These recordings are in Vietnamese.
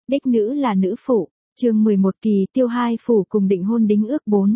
Đích nữ là nữ phụ, chương 11 Kỳ Tiêu hai phủ cùng định hôn đính ước 4.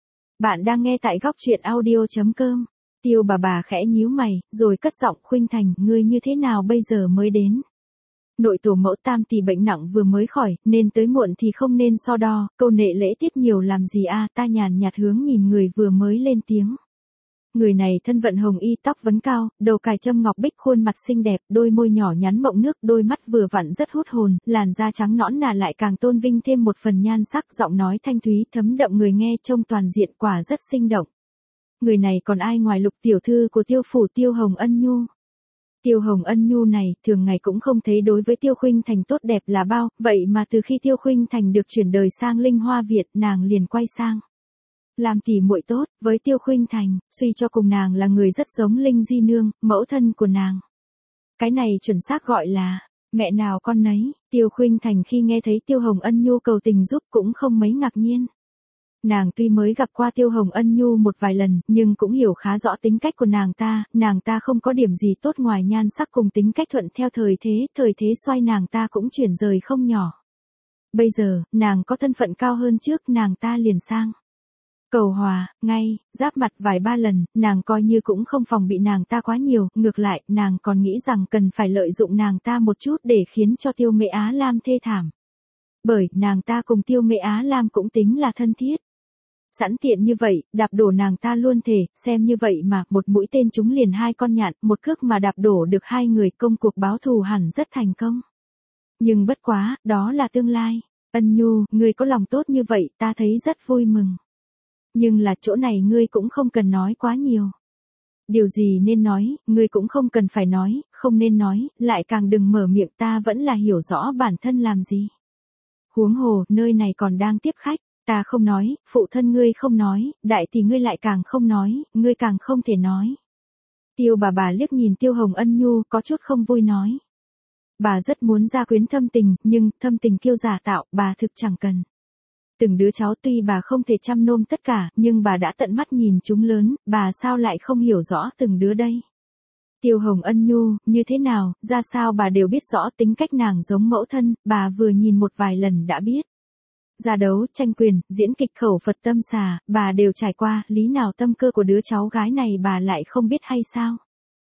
Bạn đang nghe tại góc truyện audio.com. Tiêu bà khẽ nhíu mày, rồi cất giọng Khuynh Thành, ngươi như thế nào bây giờ mới đến? Nội tổ mẫu Tam tỷ bệnh nặng vừa mới khỏi, nên tới muộn thì không nên so đo, câu nệ lễ tiết nhiều làm gì a? Ta nhàn nhạt hướng nhìn người vừa mới lên tiếng. Người này thân vận hồng y, tóc vấn cao, đầu cài châm ngọc bích, khuôn mặt xinh đẹp, đôi môi nhỏ nhắn mộng nước, đôi mắt vừa vặn rất hút hồn, làn da trắng nõn nà lại càng tôn vinh thêm một phần nhan sắc, giọng nói thanh thúy thấm đậm người nghe, trông toàn diện quả rất sinh động. Người này còn ai ngoài Lục tiểu thư của Tiêu phủ, Tiêu Hồng Ân Nhu. Tiêu Hồng Ân Nhu này, thường ngày cũng không thấy đối với Tiêu Khuynh Thành tốt đẹp là bao, vậy mà từ khi Tiêu Khuynh Thành được chuyển đời sang Linh Hoa Việt, nàng liền quay sang làm tỉ muội tốt với Tiêu Khuynh Thành, suy cho cùng nàng là người rất giống Linh Di Nương, mẫu thân của nàng. Cái này chuẩn xác gọi là mẹ nào con nấy. Tiêu Khuynh Thành khi nghe thấy Tiêu Hồng Ân Nhu cầu tình giúp cũng không mấy ngạc nhiên. Nàng tuy mới gặp qua Tiêu Hồng Ân Nhu một vài lần, nhưng cũng hiểu khá rõ tính cách của nàng ta không có điểm gì tốt ngoài nhan sắc cùng tính cách thuận theo thời thế xoay nàng ta cũng chuyển rời không nhỏ. Bây giờ, nàng có thân phận cao hơn trước, nàng ta liền sang cầu hòa, ngay, giáp mặt vài ba lần, nàng coi như cũng không phòng bị nàng ta quá nhiều, ngược lại, nàng còn nghĩ rằng cần phải lợi dụng nàng ta một chút để khiến cho Tiêu Mễ Á Lam thê thảm. Bởi, nàng ta cùng Tiêu Mễ Á Lam cũng tính là thân thiết. Sẵn tiện như vậy, đạp đổ nàng ta luôn thể, xem như vậy mà, một mũi tên trúng liền hai con nhạn, một cước mà đạp đổ được hai người, công cuộc báo thù hẳn rất thành công. Nhưng bất quá, đó là tương lai. Ân Nhu, ngươi có lòng tốt như vậy, ta thấy rất vui mừng. Nhưng là chỗ này ngươi cũng không cần nói quá nhiều. Điều gì nên nói, ngươi cũng không cần phải nói, không nên nói, lại càng đừng mở miệng, ta vẫn là hiểu rõ bản thân làm gì. Huống hồ, nơi này còn đang tiếp khách, ta không nói, phụ thân ngươi không nói, đại tỷ ngươi lại càng không nói, ngươi càng không thể nói. Tiêu bà liếc nhìn Tiêu Hồng Ân Nhu, có chút không vui nói. Bà rất muốn gia quyến thâm tình, nhưng thâm tình kiêu giả tạo, bà thực chẳng cần. Từng đứa cháu tuy bà không thể chăm nom tất cả, nhưng bà đã tận mắt nhìn chúng lớn, bà sao lại không hiểu rõ từng đứa đây. Tiêu Hồng Ân Nhu, như thế nào, ra sao bà đều biết rõ, tính cách nàng giống mẫu thân, bà vừa nhìn một vài lần đã biết. Ra đấu, tranh quyền, diễn kịch khẩu Phật tâm xà, bà đều trải qua, lý nào tâm cơ của đứa cháu gái này bà lại không biết hay sao.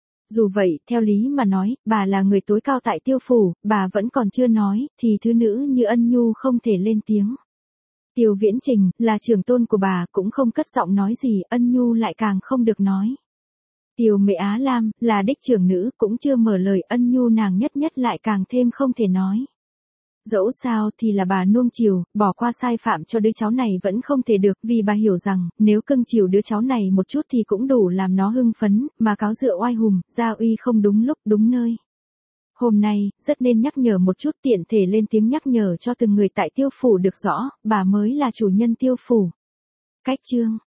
Dù vậy, theo lý mà nói, bà là người tối cao tại Tiêu phủ, bà vẫn còn chưa nói, thì thứ nữ như Ân Nhu không thể lên tiếng. Tiêu Viễn Trình, là trưởng tôn của bà, cũng không cất giọng nói gì, Ân Nhu lại càng không được nói. Tiêu Mễ Á Lam, là đích trưởng nữ, cũng chưa mở lời, Ân Nhu nàng nhất lại càng thêm không thể nói. Dẫu sao thì là bà nuông chiều, bỏ qua sai phạm cho đứa cháu này vẫn không thể được, vì bà hiểu rằng, nếu cưng chiều đứa cháu này một chút thì cũng đủ làm nó hưng phấn, mà cáo dựa oai hùng, gia uy không đúng lúc đúng nơi. Hôm nay, rất nên nhắc nhở một chút, tiện thể lên tiếng nhắc nhở cho từng người tại Tiêu phủ được rõ, bà mới là chủ nhân Tiêu phủ. Cách chương